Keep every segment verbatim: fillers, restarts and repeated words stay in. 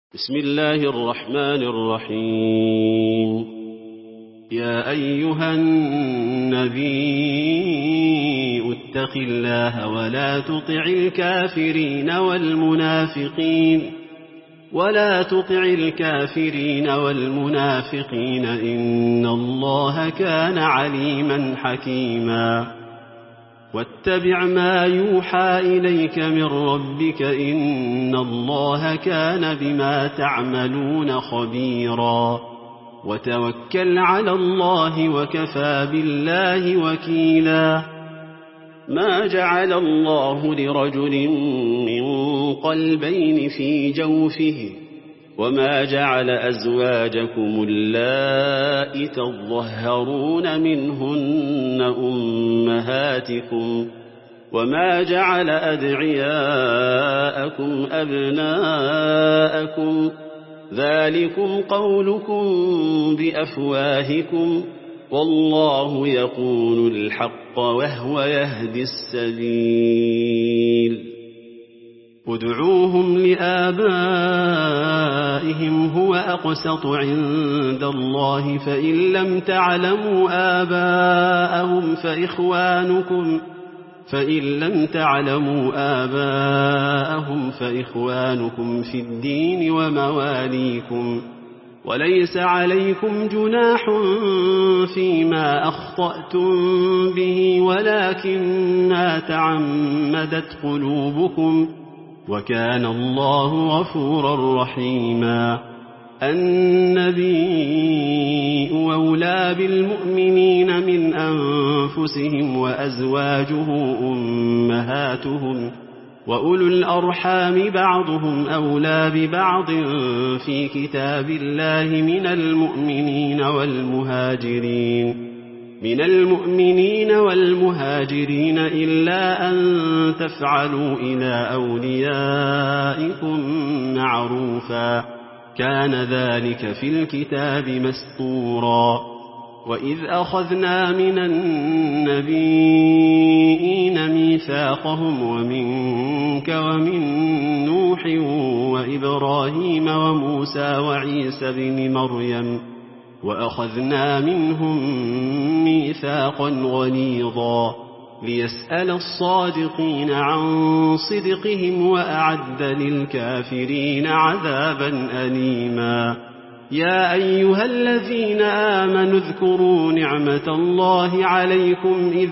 بسم الله الرحمن الرحيم. يا أيها النبي اتق الله ولا تطع الكافرين والمنافقين ولا تطع الكافرين والمنافقين إن الله كان عليما حكيما. واتبع ما يوحى إليك من ربك إن الله كان بما تعملون خبيرا. وتوكل على الله وكفى بالله وكيلا. ما جعل الله لرجل من قلبين في جوفه وما جعل أزواجكم اللائي تظهرون منهن أمهاتكم وما جعل أدعياءكم أبناءكم ذلكم قولكم بأفواهكم والله يقول الحق وهو يهدي السبيل. ادعوهم لآبائهم هو أقسط عند الله فإن لم تعلموا آباءهم فإخوانكم فإن لم تعلموا آباءهم فإخوانكم في الدين ومواليكم وليس عليكم جناح فيما أخطأتم به ولكن ما تعمدت قلوبكم وكان الله غفورا رحيما. النبي أولى بالمؤمنين من أنفسهم وأزواجه أمهاتهم وأولو الأرحام بعضهم أولى ببعض في كتاب الله من المؤمنين والمهاجرين من المؤمنين والمهاجرين إلا أن تفعلوا إلى أوليائكم معروفا كان ذلك في الكتاب مسطورا. وإذ أخذنا من النبيين ميثاقهم ومنك ومن نوح وإبراهيم وموسى وعيسى بن مريم وأخذنا منهم ميثاقا غليظا ليسأل الصادقين عن صدقهم وأعد للكافرين عذابا أليما. يا أيها الذين آمنوا اذكروا نعمة الله عليكم إذ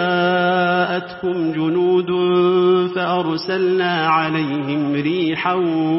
جاءتكم جنود فأرسلنا عليهم ريحا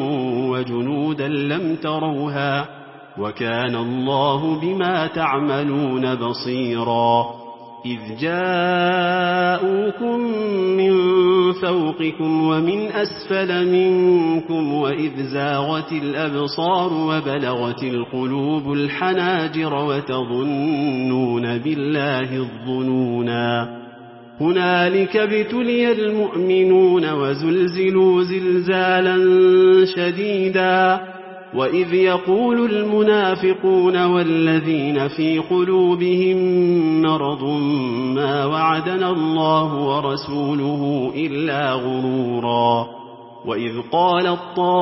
وجنودا لم تروها وكان الله بما تعملون بصيرا. إذ جاءوكم من فوقكم ومن أسفل منكم وإذ زاغت الأبصار وبلغت القلوب الحناجر وتظنون بالله الظنونا. هنالك ابتلي المؤمنون وزلزلوا زلزالا شديدا. وإذ يقول المنافقون والذين في قلوبهم مرض ما وعدنا الله ورسوله إلا غرورا. وإذ قالت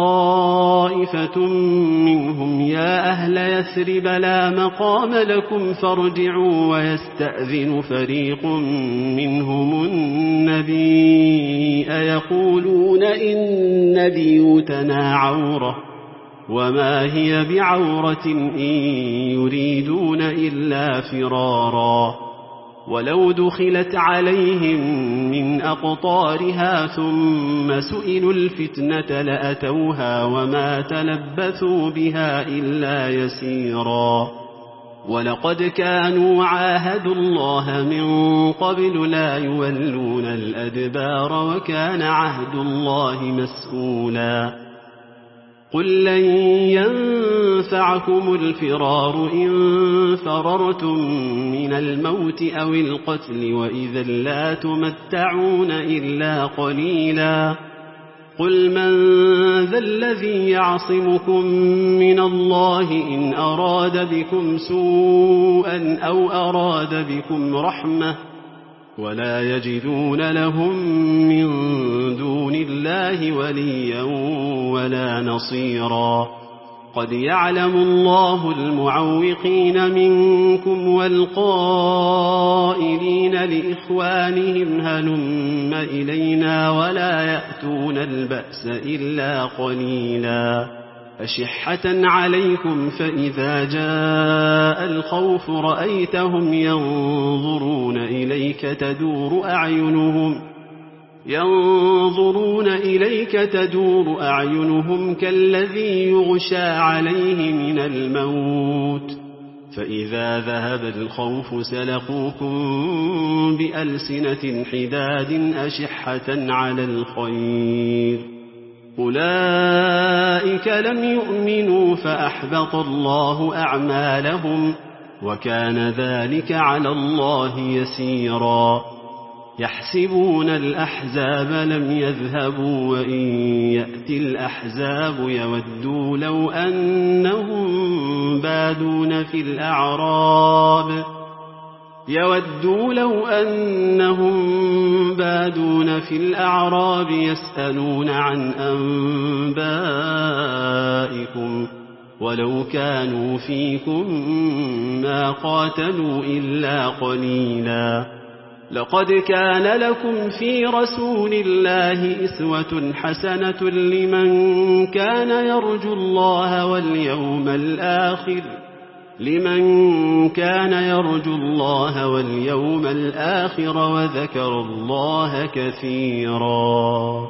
طائفة منهم يا أهل يثرب لا مقام لكم فارجعوا ويستأذن فريق منهم النبي يقولون إن بيوتنا عورة وما هي بعورة إن يريدون إلا فرارا. ولو دخلت عليهم من أقطارها ثم سئلوا الفتنة لأتوها وما تلبثوا بها إلا يسيرا. ولقد كانوا عاهدوا الله من قبل لا يولون الأدبار وكان عهد الله مسؤولا. قل لن ينفعكم الفرار إن فررتم من الموت أو القتل وإذا لا تمتعون إلا قليلا. قل من ذا الذي يعصمكم من الله إن أراد بكم سوءا أو أراد بكم رحمة ولا يجدون لهم من دون الله وليا ولا نصيرا قد يعلم الله المعوقين منكم والقائلين لإخوانهم هلم إلينا ولا يأتون البأس إلا قليلا أشحة عليكم فإذا جاء الخوف رأيتهم ينظرون إليك تدور أعينهم ينظرون إليك تدور أعينهم كالذي يغشى عليه من الموت فإذا ذهب الخوف سلقوكم بألسنة حداد أشحة على الخير أولئك لم يؤمنوا فأحبط الله أعمالهم وكان ذلك على الله يسيرا يحسبون الأحزاب لم يذهبوا وإن يأتي الأحزاب يودوا لو أنهم بادون في الأعراب يودوا لو أنهم بادون في الأعراب يسألون عن أنبائكم ولو كانوا فيكم ما قاتلوا إلا قليلا لقد كان لكم في رسول الله إسوة حسنة لمن كان يرجو الله واليوم الآخر لمن كان يرجو الله واليوم الآخر وذكر الله كثيرا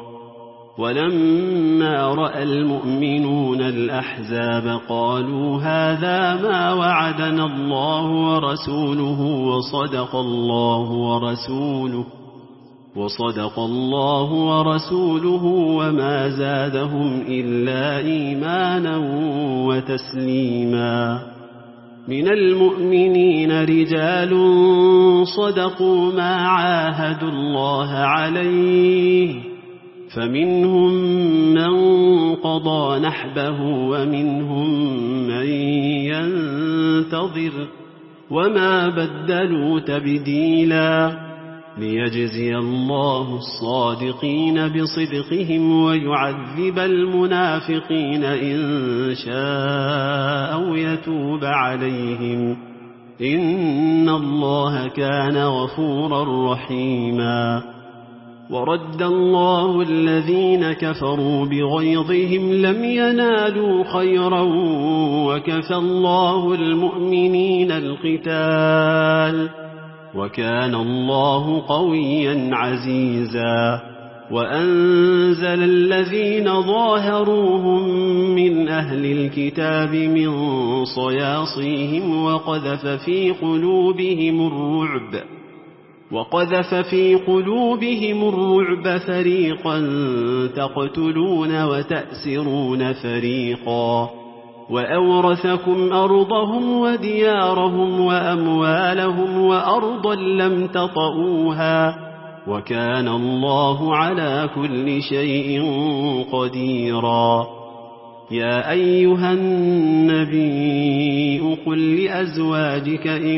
ولما رأى المؤمنون الأحزاب قالوا هذا ما وعدنا الله ورسوله وصدق الله ورسوله وصدق الله ورسوله وما زادهم إلا إيمانا وتسليما من المؤمنين رجال صدقوا ما عاهدوا الله عليه فمنهم من قضى نحبه ومنهم من ينتظر وما بدلوا تبديلا ليجزي الله الصادقين بصدقهم ويعذب المنافقين إن شاء أو يتوب عليهم إن الله كان غفورا رحيما ورد الله الذين كفروا بغيظهم لم ينالوا خيرا وكفى الله المؤمنين القتال وكان الله قويا عزيزا وأنزل الذين ظاهروهم من أهل الكتاب من صياصيهم وقذف في قلوبهم الرعب وقذف في قلوبهم الرعب فريقا تقتلون وتأسرون فريقا وأورثكم أرضهم وديارهم وأموالهم وأرضا لم تطئوها وكان الله على كل شيء قديرا يا أيها النبي قل لأزواجك إن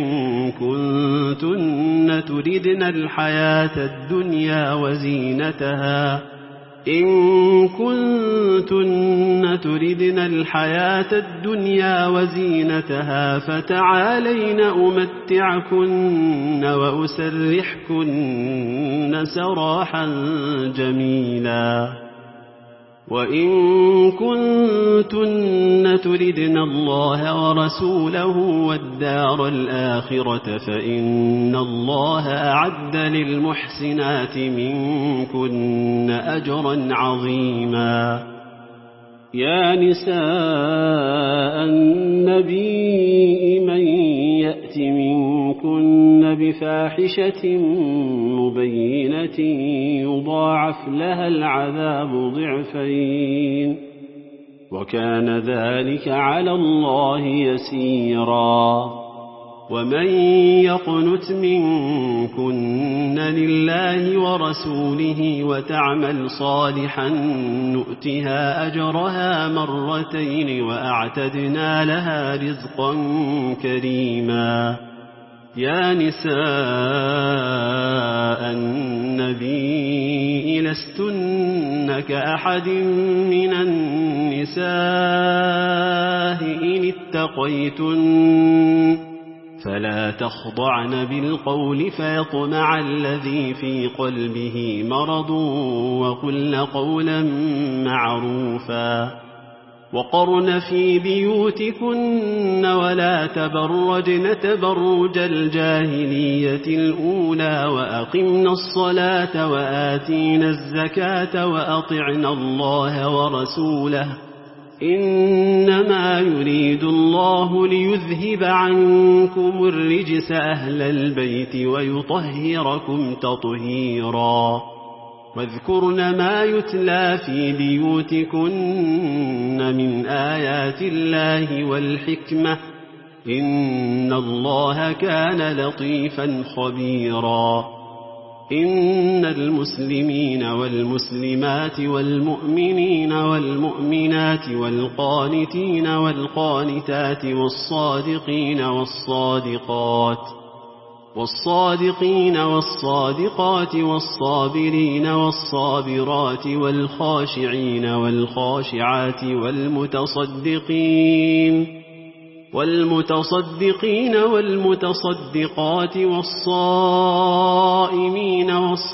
كنتن تردن الحياة الدنيا وزينتها إن كنتن تردن الحياة الدنيا وزينتها فتعالين أمتعكن وأسرحكن سراحا جميلا وإن كنتن تردن الله ورسوله والدار الآخرة فإن الله أعد للمحسنات منكن أجرا عظيما يا نساء النبي من يأت منكن بفاحشة مبينة يضاعف لها العذاب ضعفين وكان ذلك على الله يسيرا ومن يقنت منكن لله ورسوله وتعمل صالحا نؤتها أجرها مرتين وأعتدنا لها رزقا كريما يا نساء النبي لستن كأحد من النساء إن اتقيتن فلا تخضعن بالقول فيطمع الذي في قلبه مرض وقلن قولا معروفا وقرن في بيوتكن ولا تبرجن تبرج الجاهلية الأولى وأقمن الصلاة وآتين الزكاة وأطعن الله ورسوله إنما يريد الله ليذهب عنكم الرجس أهل البيت ويطهركم تطهيرا واذكرن ما يتلى في بيوتكن من آيات الله والحكمة إن الله كان لطيفا خبيرا إن المسلمين والمسلمات والمؤمنين والمؤمنات والقانتين والقانتات والصادقين والصادقات والصادقين والصادقات والصابرين والصابرات والخاشعين والخاشعات والمتصدقين والمتصدقين والمتصدقات والصائمين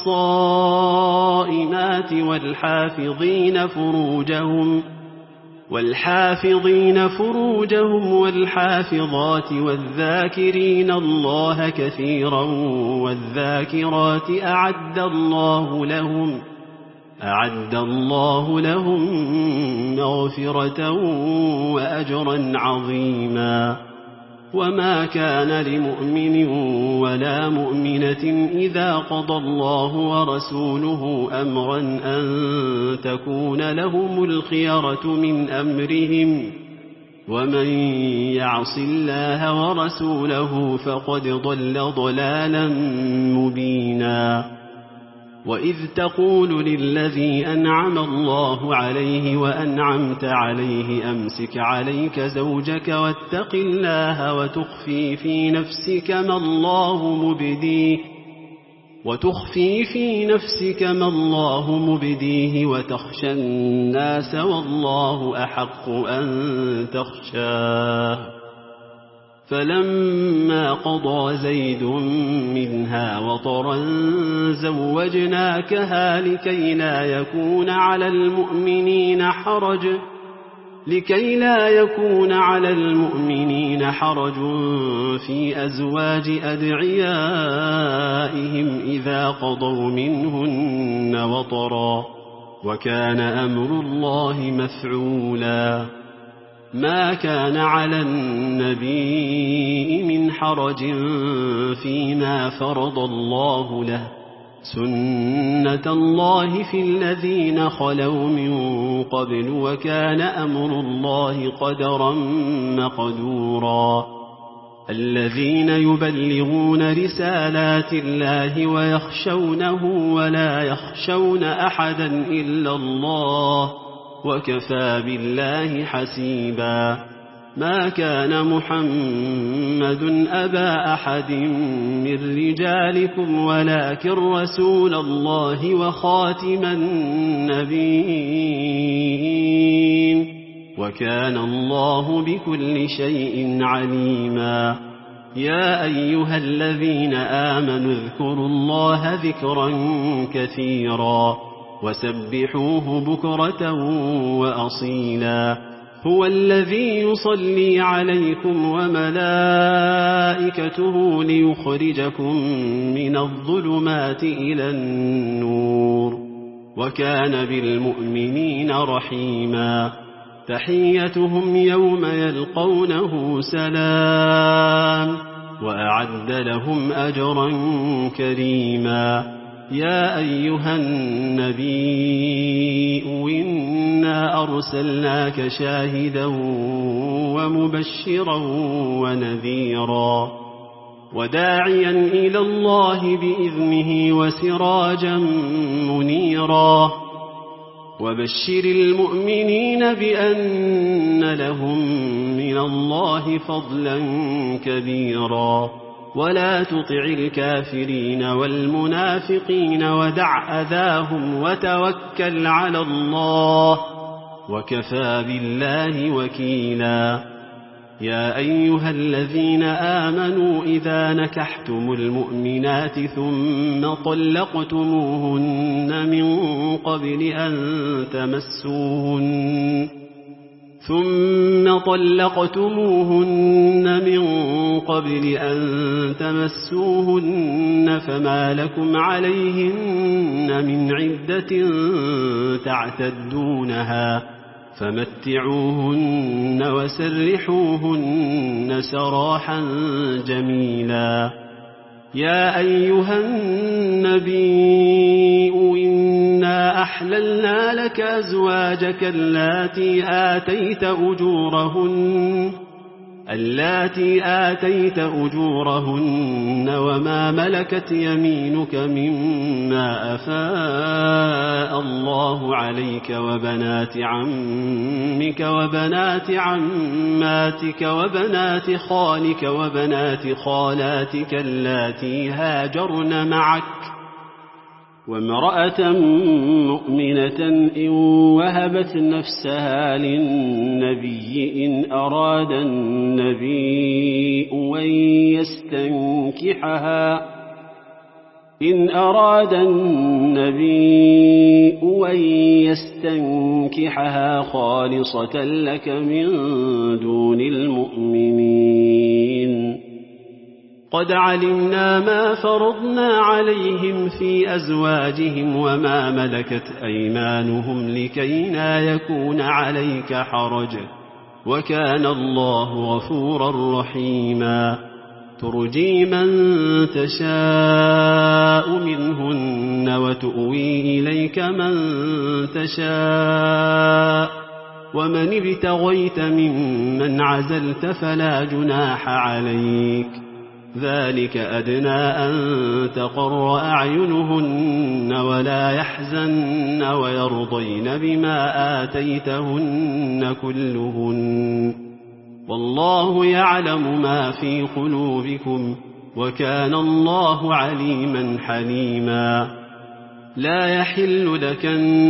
والصائمات والحافظين فروجهم والحافظين فروجهم والحافظات والذاكرين الله كثيرا والذاكرات أعد الله لهم أعد الله لهم مغفرة وأجرا عظيما وما كان لمؤمن ولا مؤمنة إذا قضى الله ورسوله أمرا أن تكون لهم الخيرة من أمرهم ومن يعص الله ورسوله فقد ضل ضلالا مبينا وإذ تقول للذي أنعم الله عليه وأنعمت عليه أمسك عليك زوجك واتق الله وتخفي في نفسك ما الله مبديه وتخفي في نفسك ما الله مبديه وتخشى الناس والله أحق أن تخشاه فلما قضى زيد منها وطرا زوجناكها لكي لا يكون على المؤمنين حرج لكي لا يكون على المؤمنين حرج في أزواج أدعيائهم إذا قضوا منهن وطرا وكان أمر الله مفعولا ما كان على النبي من حرج فيما فرض الله له سنة الله في الذين خلوا من قبل وكان أمر الله قدرا مقدورا الذين يبلغون رسالات الله ويخشونه ولا يخشون أحدا إلا الله وكفى بالله حسيبا ما كان محمد أبا أحد من رجالكم ولكن رسول الله وخاتم النبيين وكان الله بكل شيء عليما يا أيها الذين آمنوا اذكروا الله ذكرا كثيرا وسبحوه بكرة وأصيلا هو الذي يصلي عليكم وملائكته ليخرجكم من الظلمات إلى النور وكان بالمؤمنين رحيما تحيتهم يوم يلقونه سلام وأعد لهم أجرا كريما يا أيها النبي إنا أرسلناك شاهدا ومبشرا ونذيرا وداعيا إلى الله بإذنه وسراجا منيرا وبشر المؤمنين بأن لهم من الله فضلا كبيرا ولا تطع الكافرين والمنافقين ودع أذاهم وتوكل على الله وكفى بالله وكيلا. يا أيها الذين آمنوا إذا نكحتم المؤمنات ثم طلقتموهن من قبل أن تمسوهن ثم طلقتموهن من قبل أن تمسوهن فما لكم عليهن من عدة تعتدونها فمتعوهن وسرحوهن سراحا جميلا. يا أيها النبي إنا أحللنا لك أزواجك اللاتي آتيت أجورهن اللاتي آتيت أجورهن وما ملكت يمينك مما أفاء الله عليك وبنات عمك وبنات عماتك وبنات خالك وبنات خالاتك اللاتي هاجرن معك وامرأة مؤمنة إن وهبت نفسها للنبي إن أراد النبي أن يستنكحها إن أراد النبي أن يستنكحها خالصة لك من دون المؤمنين. قد علمنا ما فرضنا عليهم في أزواجهم وما ملكت أيمانهم لكي لا يكون عليك حرج وكان الله غفورا رحيما. ترجي من تشاء منهن وتؤوي إليك من تشاء ومن ابتغيت ممن عزلت فلا جناح عليك ذلك أدنى أن تقر أعينهن ولا يحزن ويرضين بما آتيتهن كلهن والله يعلم ما في قلوبكم وكان الله عليما حليما. لا يحل لك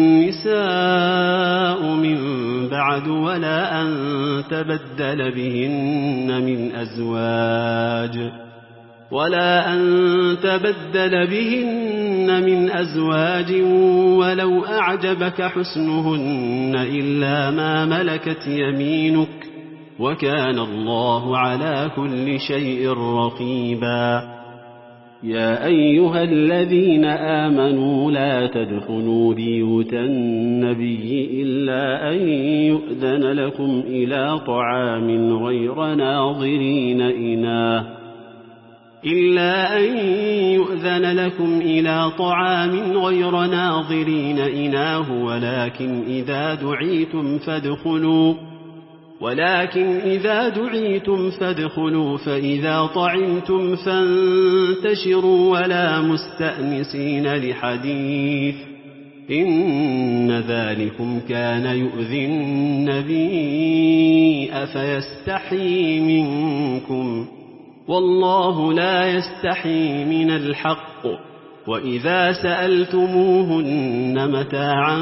النساء من بعد ولا أن تبدل بهن من أزواج ولا أن تبدل بهن من أزواج ولو أعجبك حسنهن إلا ما ملكت يمينك وكان الله على كل شيء رقيبا. يا أيها الذين آمنوا لا تدخلوا بيوت النبي إلا أن يؤذن لكم إلى طعام غير ناظرين إناه إلا أن يؤذن لكم إلى طعام غير ناظرين إناه ولكن إذا دعيتم فادخلوا ولكن إذا دعيتم فادخلوا فإذا طعمتم فانتشروا ولا مستأنسين لحديث إن ذلكم كان يؤذي النبي فيستحيي منكم والله لا يستحي من الحق. وإذا سألتموهن متاعا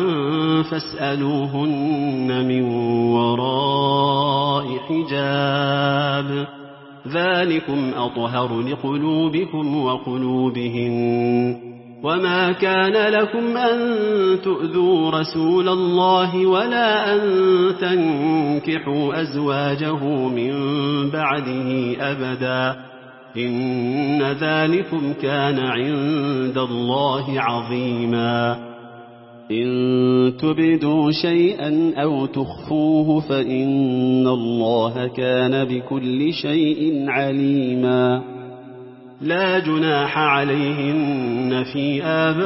فاسألوهن من وراء حجاب ذلكم أطهر لقلوبكم وقلوبهن. وما كان لكم أن تؤذوا رسول الله ولا أن تنكحوا أزواجه من بعده أبدا إن ذلكم كان عند الله عظيما. إن تبدوا شيئا أو تخفوه فإن الله كان بكل شيء عليما. لا جناح عليهن في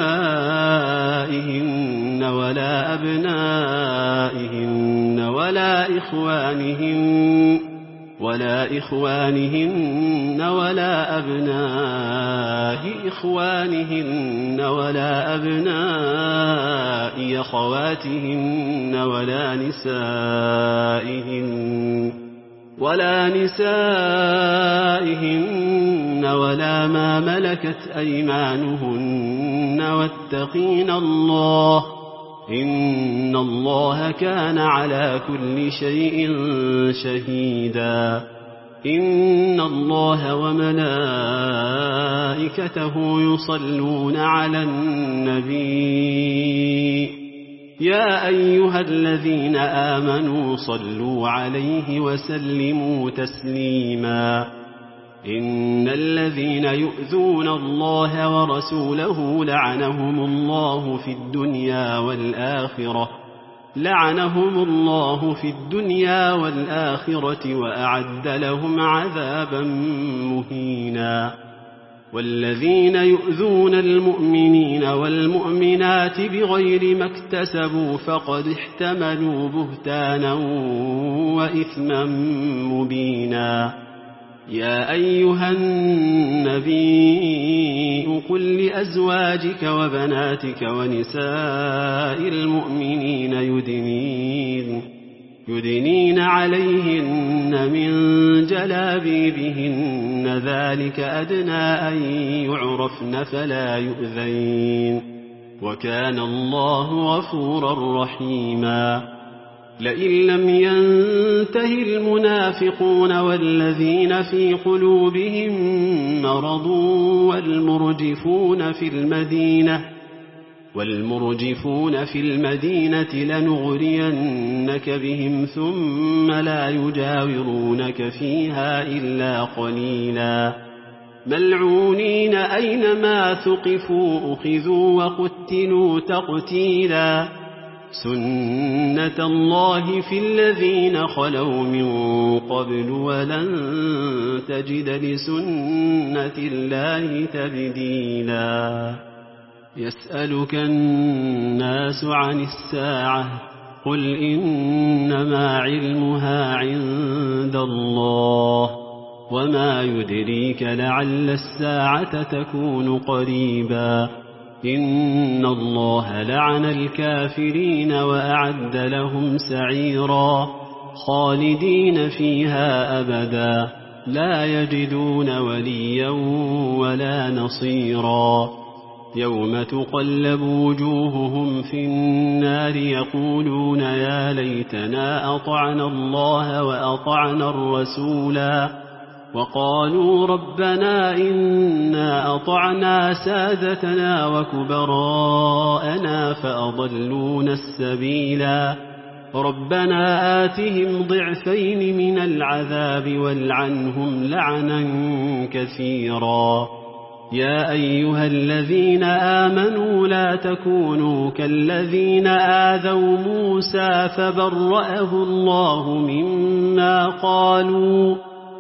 آبائهن ولا أبنائهن ولا إخوانهن ولا إخوانهن ولا أبناء إخوانهن ولا أبناء أخواتهن ولا نسائهن ولا نسائهن ولا ما ملكت أيمانهن واتقين الله إن الله كان على كل شيء شهيدا إن الله وملائكته يصلون على النبي يا أيها الذين آمنوا صلوا عليه وسلموا تسليما إن الذين يؤذون الله ورسوله لعنهم الله في الدنيا والآخرة لعنهم الله في الدنيا والآخرة وأعد لهم عذابا مهينا والذين يؤذون المؤمنين والمؤمنات بغير ما اكتسبوا فقد احتملوا بهتانا وإثما مبينا يا أيها النبي قل لأزواجك وبناتك ونساء المؤمنين يدنين يدنين عليهن من جلابيبهن ذلك أدنى أن يعرفن فلا يؤذين وكان الله غفورا رحيما لئن لم ينته المنافقون والذين في قلوبهم مرض والمرجفون في المدينة والمرجفون في المدينة لنغرينك بهم ثم لا يجاورونك فيها إلا قليلا ملعونين أينما ثقفوا أخذوا وقتلوا تقتيلا سنة الله في الذين خلوا من قبل ولن تجد لسنة الله تبديلا يسألك الناس عن الساعة قل إنما علمها عند الله وما يدريك لعل الساعة تكون قريبا إن الله لعن الكافرين وأعد لهم سعيرا خالدين فيها أبدا لا يجدون وليا ولا نصيرا يوم تقلب وجوههم في النار يقولون يا ليتنا أطعنا الله وأطعنا الرسولا وقالوا ربنا إنا أطعنا سادتنا وكبراءنا فأضلونا السبيلا ربنا آتهم ضعفين من العذاب والعنهم لعنا كثيرا يا أيها الذين آمنوا لا تكونوا كالذين آذوا موسى فبرأه الله مما قالوا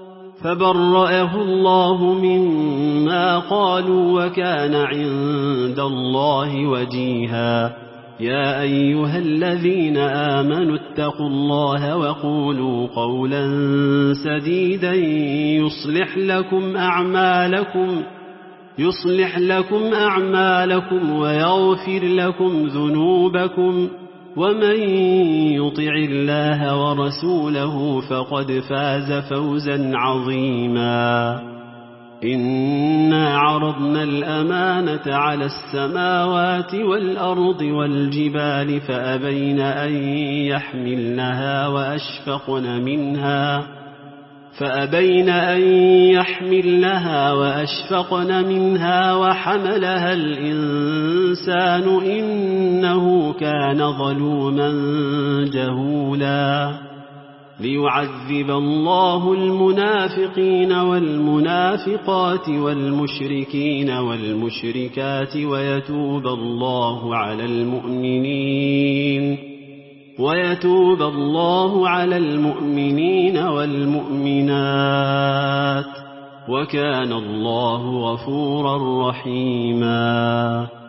فبرأه الله مما قالوا وكان عند الله وجيها يا أيها الذين آمنوا اتقوا الله وقولوا قولا سديدا يصلح لكم أعمالكم يصلح لكم أعمالكم ويغفر لكم ذنوبكم ومن يطع الله ورسوله فقد فاز فوزا عظيما إنا عرضنا الأمانة على السماوات والأرض والجبال فأبين أن يحملنها وأشفقن منها فأبين أن يحملنها وأشفقن منها وحملها الإنسان إنه كان ظلوما جهولا ليعذب الله المنافقين والمنافقات والمشركين والمشركات ويتوب الله على المؤمنين ويتوب الله على المؤمنين والمؤمنات وكان الله غفورا رحيما